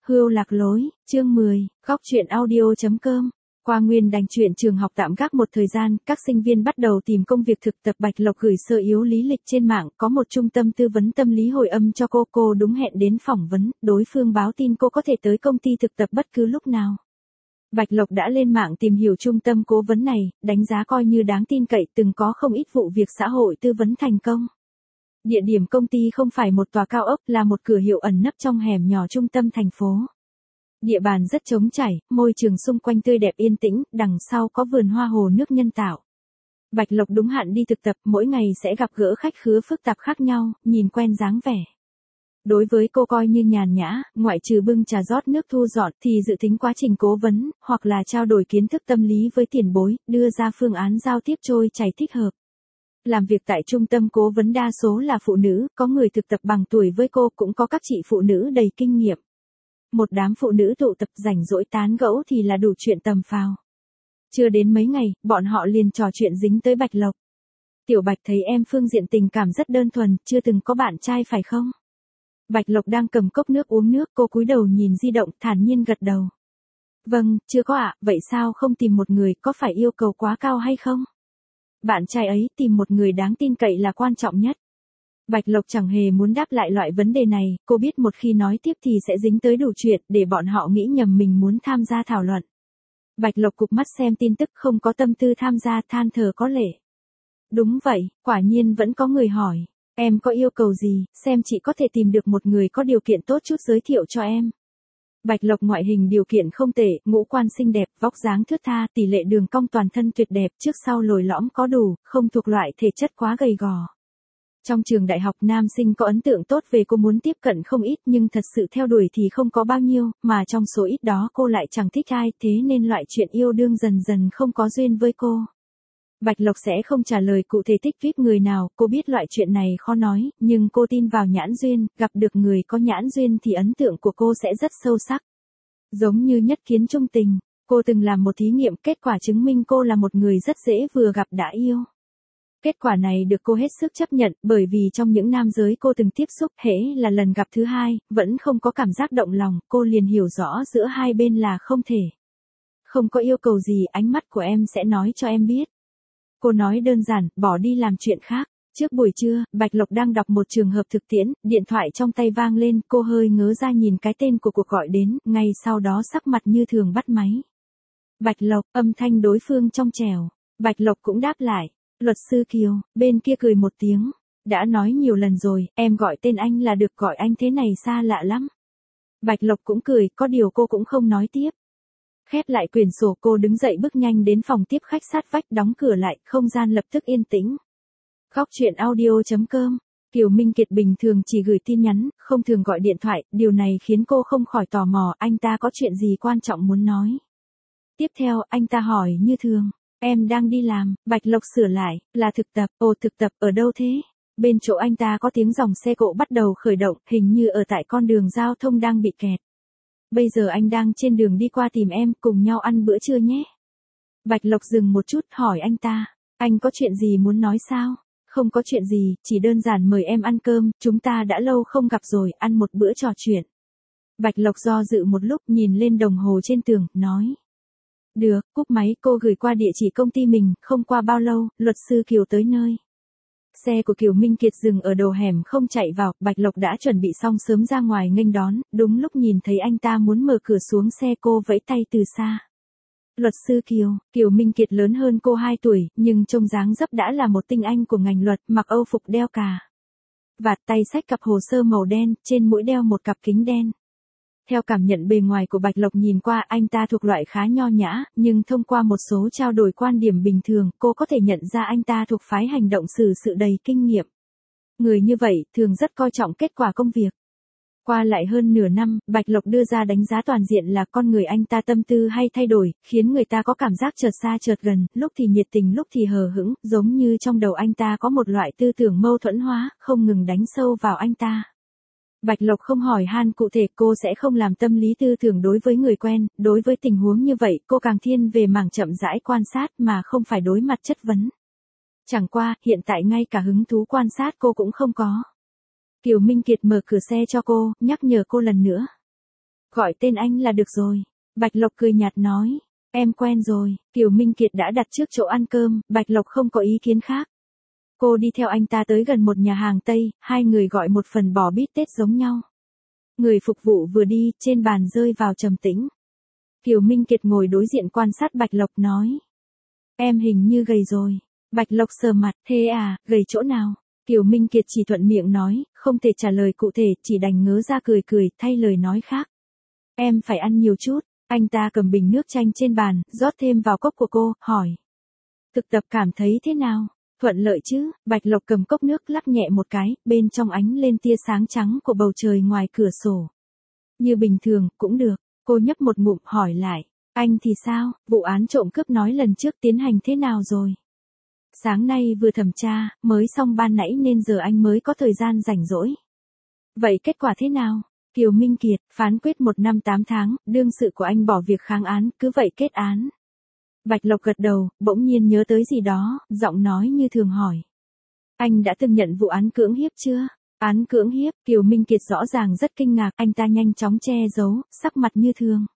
Hươu lạc lối, chương 10, góc truyện audio.com. Qua nguyên đành chuyện trường học tạm gác một thời gian, các sinh viên bắt đầu tìm công việc thực tập. Bạch Lộc gửi sơ yếu lý lịch trên mạng, có một trung tâm tư vấn tâm lý hồi âm cho cô đúng hẹn đến phỏng vấn, đối phương báo tin cô có thể tới công ty thực tập bất cứ lúc nào. Bạch Lộc đã lên mạng tìm hiểu trung tâm cố vấn này, đánh giá coi như đáng tin cậy, từng có không ít vụ việc xã hội tư vấn thành công. Địa điểm công ty không phải một tòa cao ốc, là một cửa hiệu ẩn nấp trong hẻm nhỏ trung tâm thành phố. Địa bàn rất trống trải, môi trường xung quanh tươi đẹp yên tĩnh, đằng sau có vườn hoa hồ nước nhân tạo. Bạch Lộc đúng hạn đi thực tập, mỗi ngày sẽ gặp gỡ khách khứa phức tạp khác nhau, nhìn quen dáng vẻ. Đối với cô coi như nhàn nhã, ngoại trừ bưng trà rót nước thu dọn thì dự tính quá trình cố vấn, hoặc là trao đổi kiến thức tâm lý với tiền bối, đưa ra phương án giao tiếp trôi chảy thích hợp. Làm việc tại trung tâm cố vấn đa số là phụ nữ, có người thực tập bằng tuổi với cô, cũng có các chị phụ nữ đầy kinh nghiệm. Một đám phụ nữ tụ tập rảnh rỗi tán gẫu thì là đủ chuyện tầm phào. Chưa đến mấy ngày, bọn họ liền trò chuyện dính tới Bạch Lộc. Tiểu Bạch thấy em phương diện tình cảm rất đơn thuần, chưa từng có bạn trai phải không? Bạch Lộc đang cầm cốc nước uống nước, cô cúi đầu nhìn di động, thản nhiên gật đầu. Vâng, chưa có ạ, vậy sao không tìm một người, có phải yêu cầu quá cao hay không? Bạn trai ấy, tìm một người đáng tin cậy là quan trọng nhất. Bạch Lộc chẳng hề muốn đáp lại loại vấn đề này, cô biết một khi nói tiếp thì sẽ dính tới đủ chuyện, để bọn họ nghĩ nhầm mình muốn tham gia thảo luận. Bạch Lộc cụp mắt xem tin tức, không có tâm tư tham gia, than thở có lệ. Đúng vậy, quả nhiên vẫn có người hỏi, em có yêu cầu gì, xem chị có thể tìm được một người có điều kiện tốt chút giới thiệu cho em. Bạch Lộc ngoại hình điều kiện không tệ, ngũ quan xinh đẹp, vóc dáng thướt tha, tỷ lệ đường cong toàn thân tuyệt đẹp, trước sau lồi lõm có đủ, không thuộc loại thể chất quá gầy gò. Trong trường đại học nam sinh có ấn tượng tốt về cô, muốn tiếp cận không ít, nhưng thật sự theo đuổi thì không có bao nhiêu, mà trong số ít đó cô lại chẳng thích ai, thế nên loại chuyện yêu đương dần dần không có duyên với cô. Bạch Lộc sẽ không trả lời cụ thể thích VIP người nào, cô biết loại chuyện này khó nói, nhưng cô tin vào nhãn duyên, gặp được người có nhãn duyên thì ấn tượng của cô sẽ rất sâu sắc. Giống như nhất kiến trung tình, cô từng làm một thí nghiệm, kết quả chứng minh cô là một người rất dễ vừa gặp đã yêu. Kết quả này được cô hết sức chấp nhận, bởi vì trong những nam giới cô từng tiếp xúc, hễ là lần gặp thứ hai, vẫn không có cảm giác động lòng, cô liền hiểu rõ giữa hai bên là không thể. Không có yêu cầu gì, ánh mắt của em sẽ nói cho em biết. Cô nói đơn giản, bỏ đi làm chuyện khác. Trước buổi trưa, Bạch Lộc đang đọc một trường hợp thực tiễn, điện thoại trong tay vang lên, cô hơi ngớ ra nhìn cái tên của cuộc gọi đến, ngay sau đó sắc mặt như thường bắt máy. Bạch Lộc, âm thanh đối phương trong trẻo. Bạch Lộc cũng đáp lại, luật sư Kiều, bên kia cười một tiếng. Đã nói nhiều lần rồi, em gọi tên anh là được, gọi anh thế này xa lạ lắm. Bạch Lộc cũng cười, có điều cô cũng không nói tiếp. Khép lại quyển sổ, cô đứng dậy bước nhanh đến phòng tiếp khách sát vách, đóng cửa lại, không gian lập tức yên tĩnh. Góc truyện audio.com. Kiều Minh Kiệt bình thường chỉ gửi tin nhắn, không thường gọi điện thoại, điều này khiến cô không khỏi tò mò, anh ta có chuyện gì quan trọng muốn nói. Tiếp theo, anh ta hỏi như thường, em đang đi làm, Bạch Lộc sửa lại, là thực tập, ồ thực tập, ở đâu thế? Bên chỗ anh ta có tiếng dòng xe cộ bắt đầu khởi động, hình như ở tại con đường giao thông đang bị kẹt. Bây giờ anh đang trên đường đi qua tìm em, cùng nhau ăn bữa trưa nhé. Bạch Lộc dừng một chút, hỏi anh ta, anh có chuyện gì muốn nói sao? Không có chuyện gì, chỉ đơn giản mời em ăn cơm, chúng ta đã lâu không gặp rồi, ăn một bữa trò chuyện. Bạch Lộc do dự một lúc, nhìn lên đồng hồ trên tường, nói. Được, cúp máy, cô gửi qua địa chỉ công ty mình, không qua bao lâu, luật sư Kiều tới nơi. Xe của Kiều Minh Kiệt dừng ở đầu hẻm không chạy vào, Bạch Lộc đã chuẩn bị xong sớm ra ngoài nghênh đón, đúng lúc nhìn thấy anh ta muốn mở cửa xuống xe, cô vẫy tay từ xa. Luật sư Kiều, Kiều Minh Kiệt lớn hơn cô 2 tuổi, nhưng trông dáng dấp đã là một tinh anh của ngành luật, mặc âu phục đeo cà vạt, tay xách cặp hồ sơ màu đen, trên mũi đeo một cặp kính đen. Theo cảm nhận bề ngoài của Bạch Lộc nhìn qua, anh ta thuộc loại khá nho nhã, nhưng thông qua một số trao đổi quan điểm bình thường, cô có thể nhận ra anh ta thuộc phái hành động xử sự đầy kinh nghiệm. Người như vậy, thường rất coi trọng kết quả công việc. Qua lại hơn nửa năm, Bạch Lộc đưa ra đánh giá toàn diện là con người anh ta tâm tư hay thay đổi, khiến người ta có cảm giác chợt xa chợt gần, lúc thì nhiệt tình lúc thì hờ hững, giống như trong đầu anh ta có một loại tư tưởng mâu thuẫn hóa, không ngừng đánh sâu vào anh ta. Bạch Lộc không hỏi han cụ thể, cô sẽ không làm tâm lý tư tưởng đối với người quen, đối với tình huống như vậy, cô càng thiên về mảng chậm rãi quan sát mà không phải đối mặt chất vấn. Chẳng qua, hiện tại ngay cả hứng thú quan sát cô cũng không có. Kiều Minh Kiệt mở cửa xe cho cô, nhắc nhở cô lần nữa. Gọi tên anh là được rồi. Bạch Lộc cười nhạt nói. Em quen rồi. Kiều Minh Kiệt đã đặt trước chỗ ăn cơm, Bạch Lộc không có ý kiến khác. Cô đi theo anh ta tới gần một nhà hàng Tây, hai người gọi một phần bò bít tết giống nhau. Người phục vụ vừa đi, trên bàn rơi vào trầm tĩnh. Kiều Minh Kiệt ngồi đối diện quan sát Bạch Lộc nói. Em hình như gầy rồi. Bạch Lộc sờ mặt, thế à, gầy chỗ nào? Kiều Minh Kiệt chỉ thuận miệng nói, không thể trả lời cụ thể, chỉ đành ngớ ra cười cười, thay lời nói khác. Em phải ăn nhiều chút. Anh ta cầm bình nước chanh trên bàn, rót thêm vào cốc của cô, hỏi. Thực tập cảm thấy thế nào? Thuận lợi chứ? Bạch Lộc cầm cốc nước lắc nhẹ một cái, bên trong ánh lên tia sáng trắng của bầu trời ngoài cửa sổ. Như bình thường, cũng được. Cô nhấp một ngụm hỏi lại. Anh thì sao? Vụ án trộm cướp nói lần trước tiến hành thế nào rồi? Sáng nay vừa thẩm tra, mới xong ban nãy nên giờ anh mới có thời gian rảnh rỗi. Vậy kết quả thế nào? Kiều Minh Kiệt, phán quyết 1 năm 8 tháng, đương sự của anh bỏ việc kháng án, cứ vậy kết án. Bạch Lộc gật đầu, bỗng nhiên nhớ tới gì đó, giọng nói như thường hỏi. Anh đã từng nhận vụ án cưỡng hiếp chưa? Án cưỡng hiếp, Kiều Minh Kiệt rõ ràng rất kinh ngạc, anh ta nhanh chóng che giấu, sắc mặt như thường.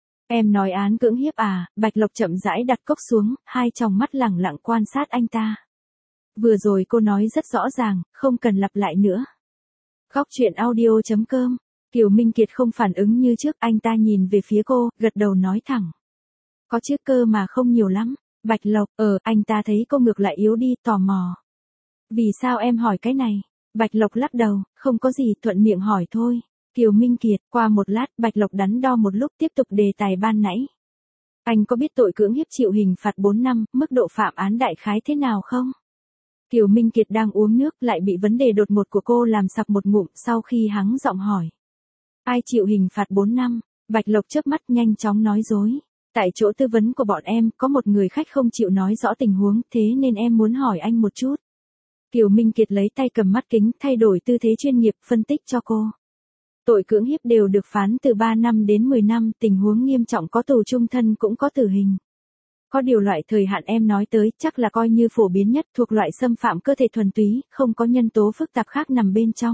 Em nói án cưỡng hiếp à? Bạch Lộc chậm rãi đặt cốc xuống, hai tròng mắt lẳng lặng quan sát anh ta. Vừa rồi cô nói rất rõ ràng, không cần lặp lại nữa. Góc truyện audio.com. Kiều Minh Kiệt không phản ứng như trước, anh ta nhìn về phía cô, gật đầu nói thẳng. Có chứ cơ mà không nhiều lắm. Bạch Lộc, anh ta thấy cô ngược lại yếu đi, tò mò. Vì sao em hỏi cái này? Bạch Lộc lắc đầu, không có gì, thuận miệng hỏi thôi. Kiều Minh Kiệt, qua một lát, Bạch Lộc đắn đo một lúc tiếp tục đề tài ban nãy. Anh có biết tội cưỡng hiếp chịu hình phạt 4 năm, mức độ phạm án đại khái thế nào không? Kiều Minh Kiệt đang uống nước lại bị vấn đề đột ngột của cô làm sặc một ngụm sau khi hắng giọng hỏi. Ai chịu hình phạt 4 năm? Bạch Lộc chớp mắt nhanh chóng nói dối. Tại chỗ tư vấn của bọn em, có một người khách không chịu nói rõ tình huống, thế nên em muốn hỏi anh một chút. Kiều Minh Kiệt lấy tay cầm mắt kính, thay đổi tư thế chuyên nghiệp, phân tích cho cô. Tội cưỡng hiếp đều được phán từ 3 năm đến 10 năm, tình huống nghiêm trọng có tù chung thân cũng có tử hình. Có điều loại thời hạn em nói tới, chắc là coi như phổ biến nhất, thuộc loại xâm phạm cơ thể thuần túy, không có nhân tố phức tạp khác nằm bên trong.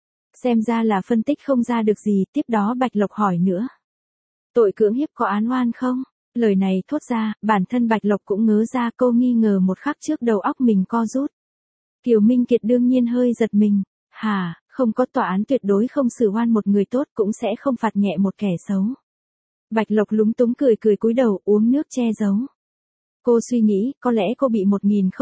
Xem ra là phân tích không ra được gì, tiếp đó Bạch Lộc hỏi nữa. Tội cưỡng hiếp có án oan không? Lời này thốt ra, bản thân Bạch Lộc cũng ngớ ra, cô nghi ngờ một khắc trước đầu óc mình co rút. Kiều Minh Kiệt đương nhiên hơi giật mình. Hả, không có, tòa án tuyệt đối không xử oan một người tốt, cũng sẽ không phạt nhẹ một kẻ xấu. Bạch Lộc lúng túng cười cúi đầu uống nước che giấu. Cô suy nghĩ, có lẽ cô bị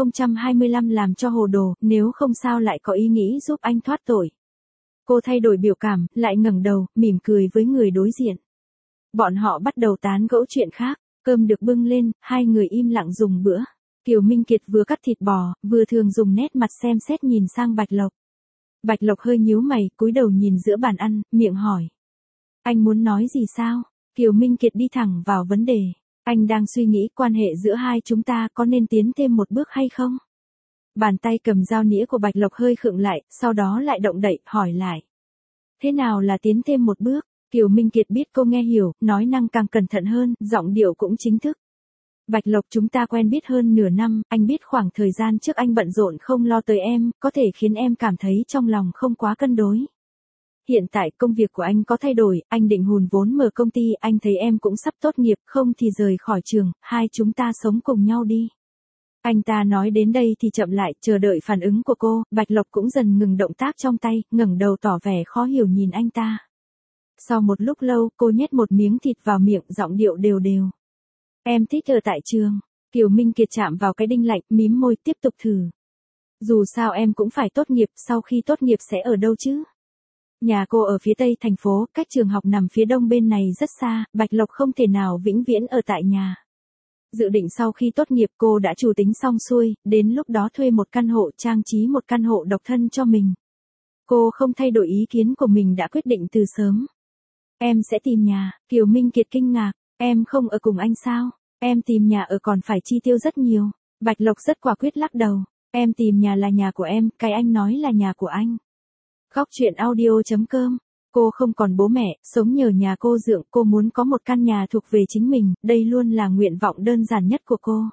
1025 làm cho hồ đồ, nếu không sao lại có ý nghĩ giúp anh thoát tội. Cô thay đổi biểu cảm, lại ngẩng đầu, mỉm cười với người đối diện. Bọn họ bắt đầu tán gẫu chuyện khác, cơm được bưng lên, hai người im lặng dùng bữa. Kiều Minh Kiệt vừa cắt thịt bò, vừa thường dùng nét mặt xem xét nhìn sang Bạch Lộc. Bạch Lộc hơi nhíu mày, cúi đầu nhìn giữa bàn ăn, miệng hỏi. Anh muốn nói gì sao? Kiều Minh Kiệt đi thẳng vào vấn đề. Anh đang suy nghĩ quan hệ giữa hai chúng ta có nên tiến thêm một bước hay không? Bàn tay cầm dao nĩa của Bạch Lộc hơi khựng lại, sau đó lại động đậy, hỏi lại. Thế nào là tiến thêm một bước? Kiều Minh Kiệt biết cô nghe hiểu, nói năng càng cẩn thận hơn, giọng điệu cũng chính thức. Bạch Lộc, chúng ta quen biết hơn nửa năm, anh biết khoảng thời gian trước anh bận rộn không lo tới em, có thể khiến em cảm thấy trong lòng không quá cân đối. Hiện tại công việc của anh có thay đổi, anh định hùn vốn mở công ty, anh thấy em cũng sắp tốt nghiệp, không thì rời khỏi trường, hai chúng ta sống cùng nhau đi. Anh ta nói đến đây thì chậm lại, chờ đợi phản ứng của cô, Bạch Lộc cũng dần ngừng động tác trong tay, ngẩng đầu tỏ vẻ khó hiểu nhìn anh ta. Sau một lúc lâu, cô nhét một miếng thịt vào miệng, giọng điệu đều đều. Em thích ở tại trường. Kiều Minh Kiệt chạm vào cái đinh lạnh, mím môi, tiếp tục thử. Dù sao em cũng phải tốt nghiệp, sau khi tốt nghiệp sẽ ở đâu chứ? Nhà cô ở phía tây thành phố, cách trường học nằm phía đông bên này rất xa, Bạch Lộc không thể nào vĩnh viễn ở tại nhà. Dự định sau khi tốt nghiệp cô đã chủ tính xong xuôi, đến lúc đó thuê một căn hộ, trang trí một căn hộ độc thân cho mình. Cô không thay đổi ý kiến của mình đã quyết định từ sớm. Em sẽ tìm nhà. Kiều Minh Kiệt kinh ngạc. Em không ở cùng anh sao? Em tìm nhà ở còn phải chi tiêu rất nhiều. Bạch Lộc rất quả quyết lắc đầu. Em tìm nhà là nhà của em, cái anh nói là nhà của anh. Góc truyện audio.com. Cô không còn bố mẹ, sống nhờ nhà cô dượng, cô muốn có một căn nhà thuộc về chính mình, đây luôn là nguyện vọng đơn giản nhất của cô.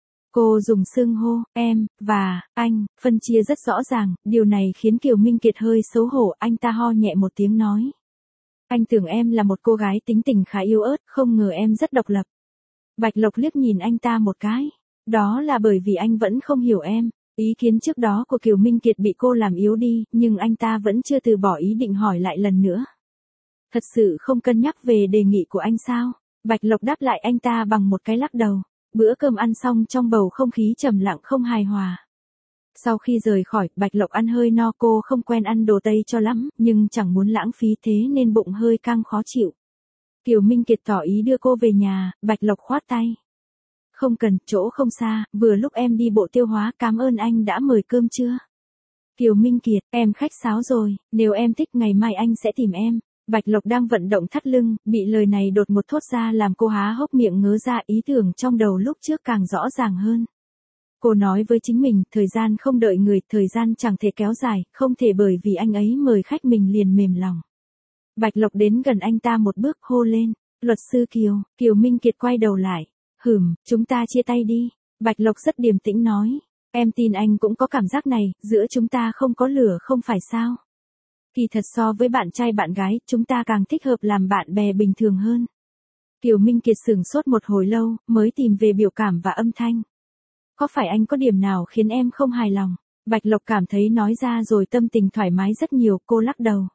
Cô dùng xưng hô, em, và, anh, phân chia rất rõ ràng, điều này khiến Kiều Minh Kiệt hơi xấu hổ, anh ta ho nhẹ một tiếng nói. Anh tưởng em là một cô gái tính tình khá yếu ớt, không ngờ em rất độc lập. Bạch Lộc liếc nhìn anh ta một cái. Đó là bởi vì anh vẫn không hiểu em. Ý kiến trước đó của Kiều Minh Kiệt bị cô làm yếu đi, nhưng anh ta vẫn chưa từ bỏ ý định hỏi lại lần nữa. Thật sự không cân nhắc về đề nghị của anh sao? Bạch Lộc đáp lại anh ta bằng một cái lắc đầu. Bữa cơm ăn xong trong bầu không khí trầm lặng không hài hòa. Sau khi rời khỏi, Bạch Lộc ăn hơi no, cô không quen ăn đồ Tây cho lắm, nhưng chẳng muốn lãng phí thế nên bụng hơi căng khó chịu. Kiều Minh Kiệt tỏ ý đưa cô về nhà, Bạch Lộc khoát tay. Không cần, chỗ không xa, vừa lúc em đi bộ tiêu hóa, cảm ơn anh đã mời cơm trưa. Kiều Minh Kiệt, em khách sáo rồi, nếu em thích ngày mai anh sẽ tìm em. Bạch Lộc đang vận động thắt lưng, bị lời này đột ngột thốt ra làm cô há hốc miệng ngớ ra, ý tưởng trong đầu lúc trước càng rõ ràng hơn. Cô nói với chính mình, thời gian không đợi người, thời gian chẳng thể kéo dài, không thể bởi vì anh ấy mời khách mình liền mềm lòng. Bạch Lộc đến gần anh ta một bước, hô lên, luật sư Kiều. Kiều Minh Kiệt quay đầu lại. Chúng ta chia tay đi. Bạch Lộc rất điềm tĩnh nói. Em tin anh cũng có cảm giác này, giữa chúng ta không có lửa không phải sao? Kỳ thật so với bạn trai bạn gái, chúng ta càng thích hợp làm bạn bè bình thường hơn. Kiều Minh Kiệt sửng sốt một hồi lâu, mới tìm về biểu cảm và âm thanh. Có phải anh có điểm nào khiến em không hài lòng? Bạch Lộc cảm thấy nói ra rồi tâm tình thoải mái rất nhiều, cô lắc đầu.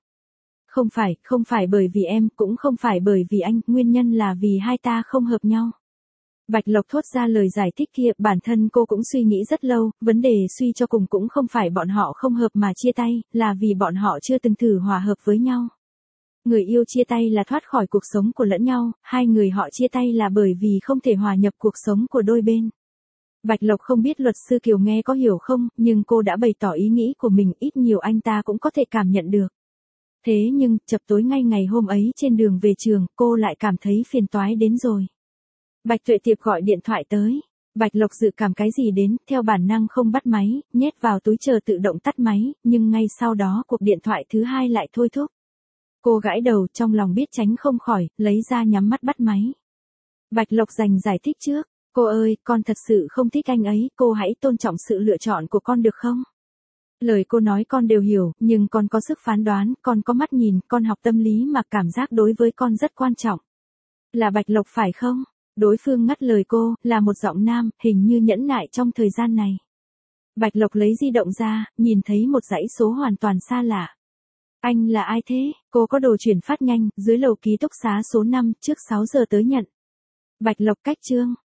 Không phải bởi vì em, cũng không phải bởi vì anh, nguyên nhân là vì hai ta không hợp nhau. Bạch Lộc thốt ra lời giải thích kia, bản thân cô cũng suy nghĩ rất lâu, vấn đề suy cho cùng cũng không phải bọn họ không hợp mà chia tay, là vì bọn họ chưa từng thử hòa hợp với nhau. Người yêu chia tay là thoát khỏi cuộc sống của lẫn nhau, hai người họ chia tay là bởi vì không thể hòa nhập cuộc sống của đôi bên. Bạch Lộc không biết luật sư Kiều nghe có hiểu không, nhưng cô đã bày tỏ ý nghĩ của mình, ít nhiều anh ta cũng có thể cảm nhận được. Thế nhưng, chập tối ngay ngày hôm ấy trên đường về trường, cô lại cảm thấy phiền toái đến rồi. Bạch Tuệ Tiệp gọi điện thoại tới. Bạch Lộc dự cảm cái gì đến, theo bản năng không bắt máy, nhét vào túi chờ tự động tắt máy, nhưng ngay sau đó cuộc điện thoại thứ hai lại thôi thúc. Cô gãi đầu, trong lòng biết tránh không khỏi, lấy ra nhắm mắt bắt máy. Bạch Lộc dành giải thích trước. Cô ơi, con thật sự không thích anh ấy, cô hãy tôn trọng sự lựa chọn của con được không? Lời cô nói con đều hiểu, nhưng con có sức phán đoán, con có mắt nhìn, con học tâm lý mà cảm giác đối với con rất quan trọng. Là Bạch Lộc phải không? Đối phương ngắt lời cô, là một giọng nam, hình như nhẫn nại trong thời gian này. Bạch Lộc lấy di động ra, nhìn thấy một dãy số hoàn toàn xa lạ. Anh là ai thế? Cô có đồ chuyển phát nhanh, dưới lầu ký túc xá số 5, trước 6 giờ tới nhận. Bạch Lộc cách Trương.